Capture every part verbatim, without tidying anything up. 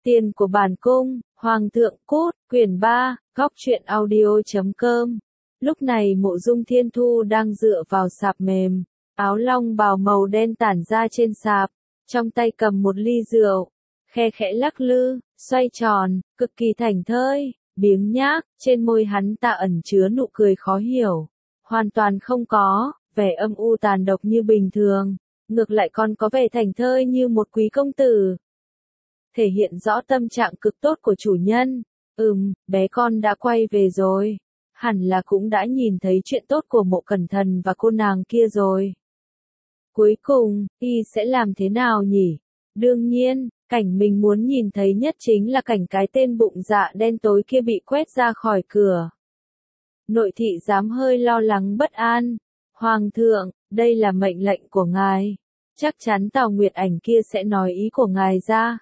Tiền của bản cung, Hoàng thượng cút, quyển ba, góc truyện audio.com. Lúc này Mộ Dung Thiên Thu đang dựa vào sạp mềm, áo long bào màu đen tản ra trên sạp, trong tay cầm một ly rượu, khe khẽ lắc lư, xoay tròn, cực kỳ thảnh thơi, biếng nhác, trên môi hắn ta ẩn chứa nụ cười khó hiểu, hoàn toàn không có vẻ âm u tàn độc như bình thường, ngược lại còn có vẻ thảnh thơi như một quý công tử. Thể hiện rõ tâm trạng cực tốt của chủ nhân. Ừm, bé con đã quay về rồi. Hẳn là cũng đã nhìn thấy chuyện tốt của Mộ Cẩn Thần và cô nàng kia rồi. Cuối cùng, y sẽ làm thế nào nhỉ? Đương nhiên, cảnh mình muốn nhìn thấy nhất chính là cảnh cái tên bụng dạ đen tối kia bị quét ra khỏi cửa. Nội thị giám hơi lo lắng bất an. Hoàng thượng, đây là mệnh lệnh của ngài. Chắc chắn Tào Nguyệt Ảnh kia sẽ nói ý của ngài ra.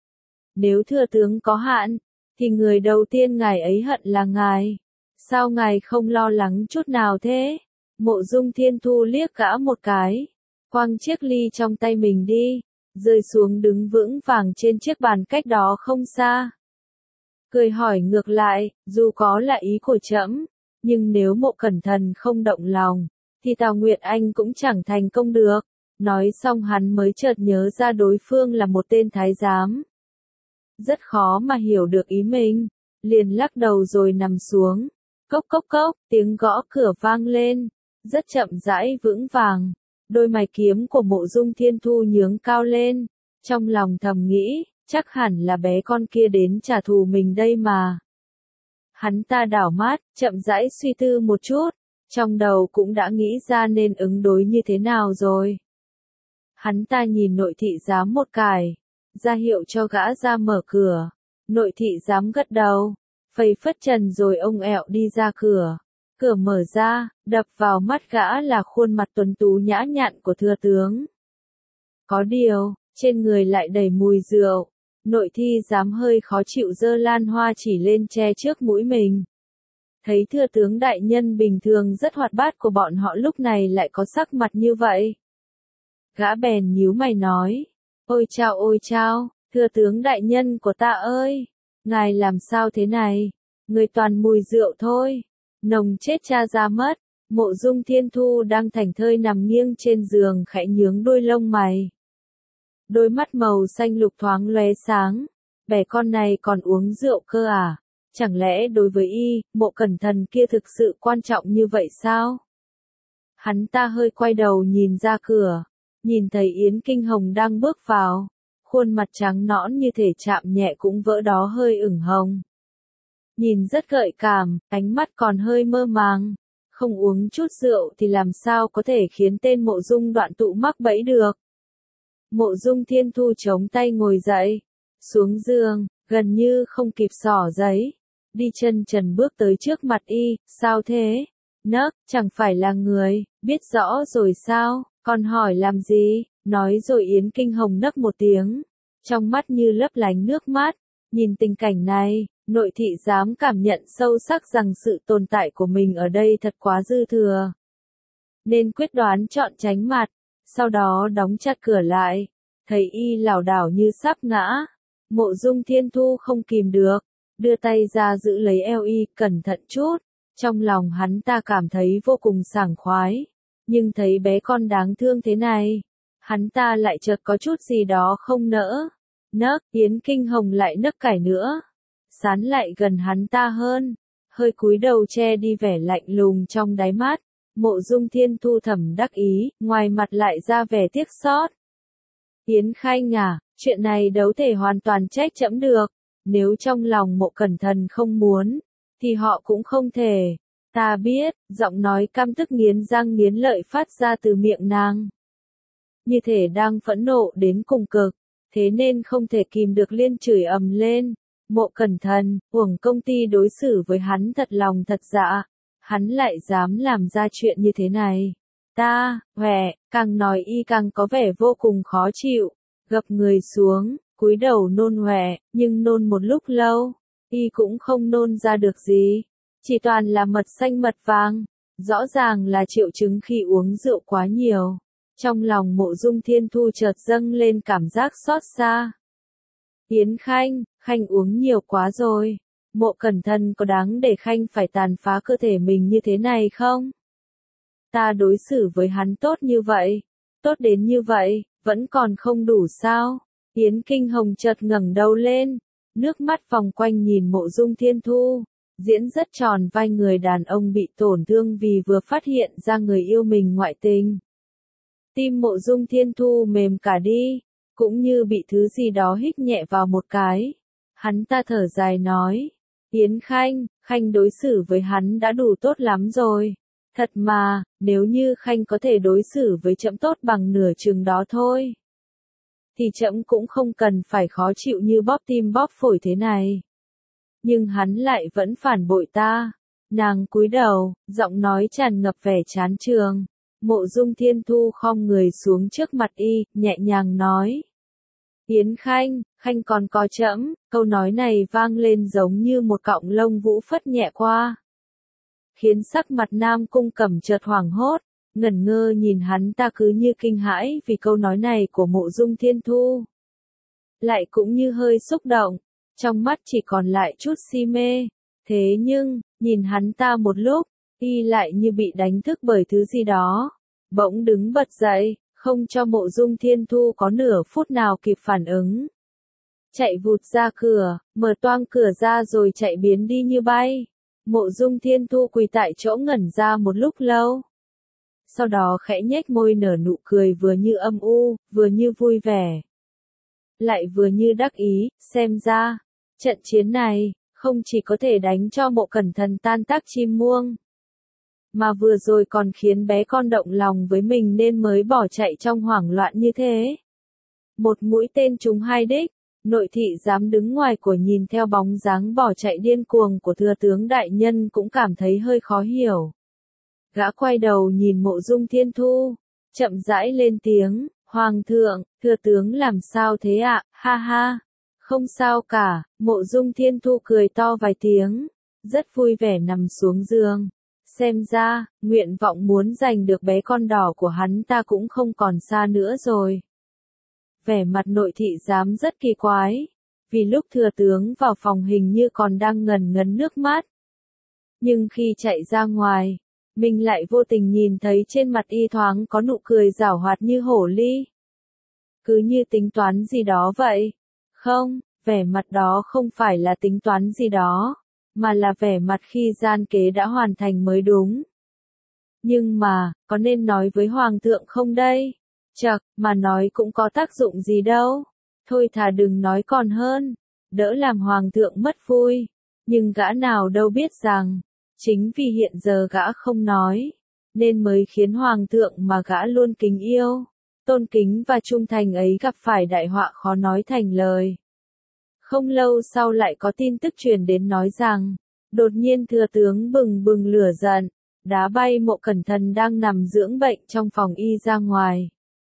Nếu thừa tướng có hạn, thì người đầu tiên ngài ấy hận là ngài. Sao ngài không lo lắng chút nào thế? Mộ Dung Thiên Thu liếc gã một cái, quăng chiếc ly trong tay mình đi, rơi xuống đứng vững vàng trên chiếc bàn cách đó không xa. Cười hỏi ngược lại, dù có là ý của trẫm, nhưng nếu Mộ Cẩn Thần không động lòng, thì Tào Nguyệt Anh cũng chẳng thành công được. Nói xong hắn mới chợt nhớ ra đối phương là một tên thái giám. Rất khó mà hiểu được ý mình, liền lắc đầu rồi nằm xuống. Cốc cốc cốc, tiếng gõ cửa vang lên, rất chậm rãi vững vàng. Đôi mày kiếm của Mộ Dung Thiên Thu nhướng cao lên, trong lòng thầm nghĩ, chắc hẳn là bé con kia đến trả thù mình đây mà. Hắn ta đảo mắt, chậm rãi suy tư một chút, trong đầu cũng đã nghĩ ra nên ứng đối như thế nào rồi. Hắn ta nhìn nội thị giám một cái, ra hiệu cho gã ra mở cửa. Nội thị giám gật đầu, phẩy phất trần rồi ông ẹo đi ra cửa. Cửa mở ra, đập vào mắt gã là khuôn mặt tuấn tú nhã nhặn của thừa tướng. Có điều, trên người lại đầy mùi rượu. Nội thị giám hơi khó chịu giơ lan hoa chỉ lên che trước mũi mình. Thấy thừa tướng đại nhân bình thường rất hoạt bát của bọn họ lúc này lại có sắc mặt như vậy. Gã bèn nhíu mày nói. Ôi chao ôi chao, thừa tướng đại nhân của ta ơi, ngài làm sao thế này, người toàn mùi rượu thôi, nồng chết cha ra mất. Mộ Dung Thiên Thu đang thảnh thơi nằm nghiêng trên giường khẽ nhướng đôi lông mày. Đôi mắt màu xanh lục thoáng lóe sáng, bé con này còn uống rượu cơ à, chẳng lẽ đối với y, Mộ Cẩn Thần kia thực sự quan trọng như vậy sao? Hắn ta hơi quay đầu nhìn ra cửa. Nhìn thấy Yến Kinh Hồng đang bước vào, khuôn mặt trắng nõn như thể chạm nhẹ cũng vỡ đó hơi ửng hồng. Nhìn rất gợi cảm, ánh mắt còn hơi mơ màng, không uống chút rượu thì làm sao có thể khiến tên Mộ Dung Đoạn Tụ mắc bẫy được. Mộ Dung Thiên Thu chống tay ngồi dậy, xuống giường, gần như không kịp xỏ giấy, đi chân trần bước tới trước mặt y, sao thế? Nấc, chẳng phải là người, biết rõ rồi sao? Còn hỏi làm gì, nói rồi Yến Kinh Hồng nấc một tiếng, trong mắt như lấp lánh nước mắt, nhìn tình cảnh này, nội thị giám cảm nhận sâu sắc rằng sự tồn tại của mình ở đây thật quá dư thừa. Nên quyết đoán chọn tránh mặt, sau đó đóng chặt cửa lại, thấy y lảo đảo như sắp ngã. Mộ Dung Thiên Thu không kìm được, đưa tay ra giữ lấy eo y, cẩn thận chút, trong lòng hắn ta cảm thấy vô cùng sảng khoái. Nhưng thấy bé con đáng thương thế này, hắn ta lại chợt có chút gì đó không nỡ. Nấc, Yến Kinh Hồng lại nấc cải nữa. Sán lại gần hắn ta hơn, hơi cúi đầu che đi vẻ lạnh lùng trong đáy mắt. Mộ Dung Thiên Thu thầm đắc ý, ngoài mặt lại ra vẻ tiếc xót. Yến Khanh à, chuyện này đâu thể hoàn toàn trách trẫm được. Nếu trong lòng Mộ Cẩn Thần không muốn, thì họ cũng không thể. Ta biết, giọng nói căm tức nghiến răng nghiến lợi phát ra từ miệng nàng. Như thể đang phẫn nộ đến cùng cực, thế nên không thể kìm được liên chửi ầm lên. Mộ Cẩn Thần, uổng công ty đối xử với hắn thật lòng thật dạ, hắn lại dám làm ra chuyện như thế này. Ta, hòe, càng nói y càng có vẻ vô cùng khó chịu, gập người xuống, cúi đầu nôn hòe, nhưng nôn một lúc lâu, y cũng không nôn ra được gì. Chỉ toàn là mật xanh mật vàng, rõ ràng là triệu chứng khi uống rượu quá nhiều. Trong lòng Mộ Dung Thiên Thu chợt dâng lên cảm giác xót xa. Yến Khanh, Khanh uống nhiều quá rồi. Mộ Cẩn Thận có đáng để Khanh phải tàn phá cơ thể mình như thế này không? Ta đối xử với hắn tốt như vậy, tốt đến như vậy, vẫn còn không đủ sao? Yến Kinh Hồng chợt ngẩng đầu lên, nước mắt vòng quanh nhìn Mộ Dung Thiên Thu, diễn rất tròn vai người đàn ông bị tổn thương vì vừa phát hiện ra người yêu mình ngoại tình. Tim Mộ Dung Thiên Thu mềm cả đi, cũng như bị thứ gì đó hít nhẹ vào một cái. Hắn ta thở dài nói, Yến Khanh, Khanh đối xử với hắn đã đủ tốt lắm rồi. Thật mà, nếu như Khanh có thể đối xử với trẫm tốt bằng nửa chừng đó thôi, thì trẫm cũng không cần phải khó chịu như bóp tim bóp phổi thế này. Nhưng hắn lại vẫn phản bội ta. Nàng cúi đầu, giọng nói tràn ngập vẻ chán chường. Mộ Dung Thiên Thu khom người xuống trước mặt y, nhẹ nhàng nói. Yến Khanh, Khanh còn có trẫm. Câu nói này vang lên giống như một cọng lông vũ phất nhẹ qua, khiến sắc mặt Nam Cung Cẩm chợt hoảng hốt, ngẩn ngơ nhìn hắn ta cứ như kinh hãi vì câu nói này của Mộ Dung Thiên Thu. Lại cũng như hơi xúc động, trong mắt chỉ còn lại chút si mê. Thế nhưng, nhìn hắn ta một lúc, y lại như bị đánh thức bởi thứ gì đó. Bỗng đứng bật dậy, không cho Mộ Dung Thiên Thu có nửa phút nào kịp phản ứng. Chạy vụt ra cửa, mở toang cửa ra rồi chạy biến đi như bay. Mộ Dung Thiên Thu quỳ tại chỗ ngẩn ra một lúc lâu. Sau đó khẽ nhếch môi nở nụ cười vừa như âm u, vừa như vui vẻ, lại vừa như đắc ý. Xem ra, trận chiến này, không chỉ có thể đánh cho Mộ Cẩn Thận tan tác chim muông, mà vừa rồi còn khiến bé con động lòng với mình nên mới bỏ chạy trong hoảng loạn như thế. Một mũi tên trúng hai đích. Nội thị dám đứng ngoài của nhìn theo bóng dáng bỏ chạy điên cuồng của thừa tướng đại nhân cũng cảm thấy hơi khó hiểu. Gã quay đầu nhìn Mộ Dung Thiên Thu, chậm rãi lên tiếng, Hoàng thượng, thừa tướng làm sao thế ạ, ha ha. Không sao cả, Mộ Dung Thiên Thu cười to vài tiếng, rất vui vẻ nằm xuống giường. Xem ra, nguyện vọng muốn giành được bé con đỏ của hắn ta cũng không còn xa nữa rồi. Vẻ mặt nội thị giám rất kỳ quái, vì lúc thừa tướng vào phòng hình như còn đang ngần ngấn nước mắt. Nhưng khi chạy ra ngoài, mình lại vô tình nhìn thấy trên mặt y thoáng có nụ cười giảo hoạt như hổ ly. Cứ như tính toán gì đó vậy. Không, vẻ mặt đó không phải là tính toán gì đó, mà là vẻ mặt khi gian kế đã hoàn thành mới đúng. Nhưng mà, có nên nói với Hoàng thượng không đây? Chậc, mà nói cũng có tác dụng gì đâu. Thôi thà đừng nói còn hơn, đỡ làm Hoàng thượng mất vui. Nhưng gã nào đâu biết rằng, chính vì hiện giờ gã không nói, nên mới khiến Hoàng thượng mà gã luôn kính yêu, tôn kính và trung thành ấy gặp phải đại họa khó nói thành lời. Không lâu sau lại có tin tức truyền đến nói rằng, đột nhiên thừa tướng bừng bừng lửa giận, đá bay Mộ Cẩn Thận đang nằm dưỡng bệnh trong phòng y ra ngoài.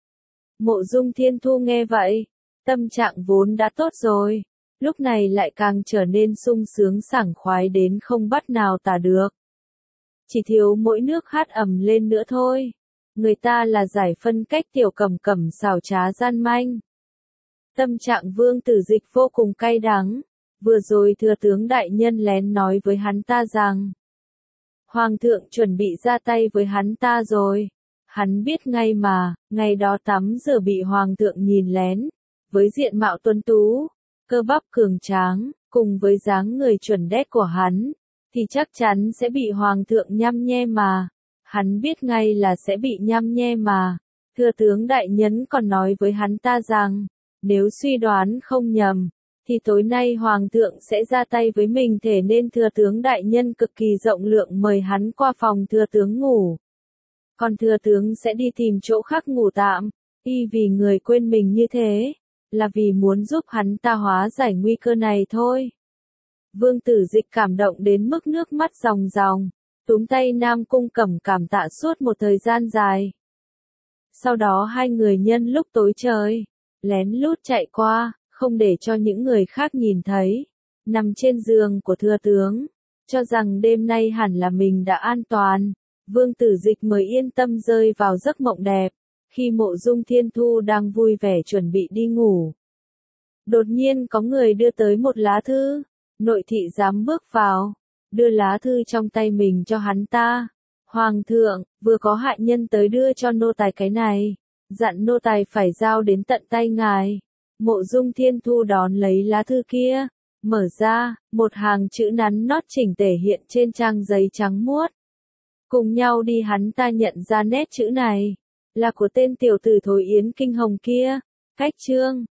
Mộ Dung Thiên Thu nghe vậy, tâm trạng vốn đã tốt rồi, lúc này lại càng trở nên sung sướng sảng khoái đến không bắt nào tả được. Chỉ thiếu mỗi nước hát ầm lên nữa thôi. Người ta là giải phân cách Tiểu Cẩm Cẩm xảo trá gian manh. Tâm trạng Vương Tử Dịch vô cùng cay đắng. Vừa rồi thừa tướng đại nhân lén nói với hắn ta rằng, Hoàng thượng chuẩn bị ra tay với hắn ta rồi. Hắn biết ngay mà, ngày đó tắm rửa bị Hoàng thượng nhìn lén, với diện mạo tuấn tú, cơ bắp cường tráng, cùng với dáng người chuẩn đét của hắn, thì chắc chắn sẽ bị Hoàng thượng nhăm nhe mà. Hắn biết ngay là sẽ bị nhăm nhe mà. Thừa tướng đại nhân còn nói với hắn ta rằng, nếu suy đoán không nhầm, thì tối nay Hoàng thượng sẽ ra tay với mình, thể nên thừa tướng đại nhân cực kỳ rộng lượng mời hắn qua phòng thừa tướng ngủ. Còn thừa tướng sẽ đi tìm chỗ khác ngủ tạm. Y vì người quên mình như thế, là vì muốn giúp hắn ta hóa giải nguy cơ này thôi. Vương Tử Dịch cảm động đến mức nước mắt ròng ròng, túm tay Nam Cung Cẩm cảm tạ suốt một thời gian dài. Sau đó hai người nhân lúc tối trời, lén lút chạy qua, không để cho những người khác nhìn thấy, nằm trên giường của thừa tướng, cho rằng đêm nay hẳn là mình đã an toàn. Vương Tử Dịch mới yên tâm rơi vào giấc mộng đẹp, khi Mộ Dung Thiên Thu đang vui vẻ chuẩn bị đi ngủ. Đột nhiên có người đưa tới một lá thư. Nội thị giám bước vào, đưa lá thư trong tay mình cho hắn ta. Hoàng thượng, vừa có hại nhân tới đưa cho nô tài cái này, dặn nô tài phải giao đến tận tay ngài. Mộ Dung Thiên Thu đón lấy lá thư kia, mở ra, một hàng chữ nắn nót chỉnh tề hiện trên trang giấy trắng muốt. Cùng nhau đi, hắn ta nhận ra nét chữ này, là của tên tiểu tử Thối Yến Kinh Hồng kia. Cách chương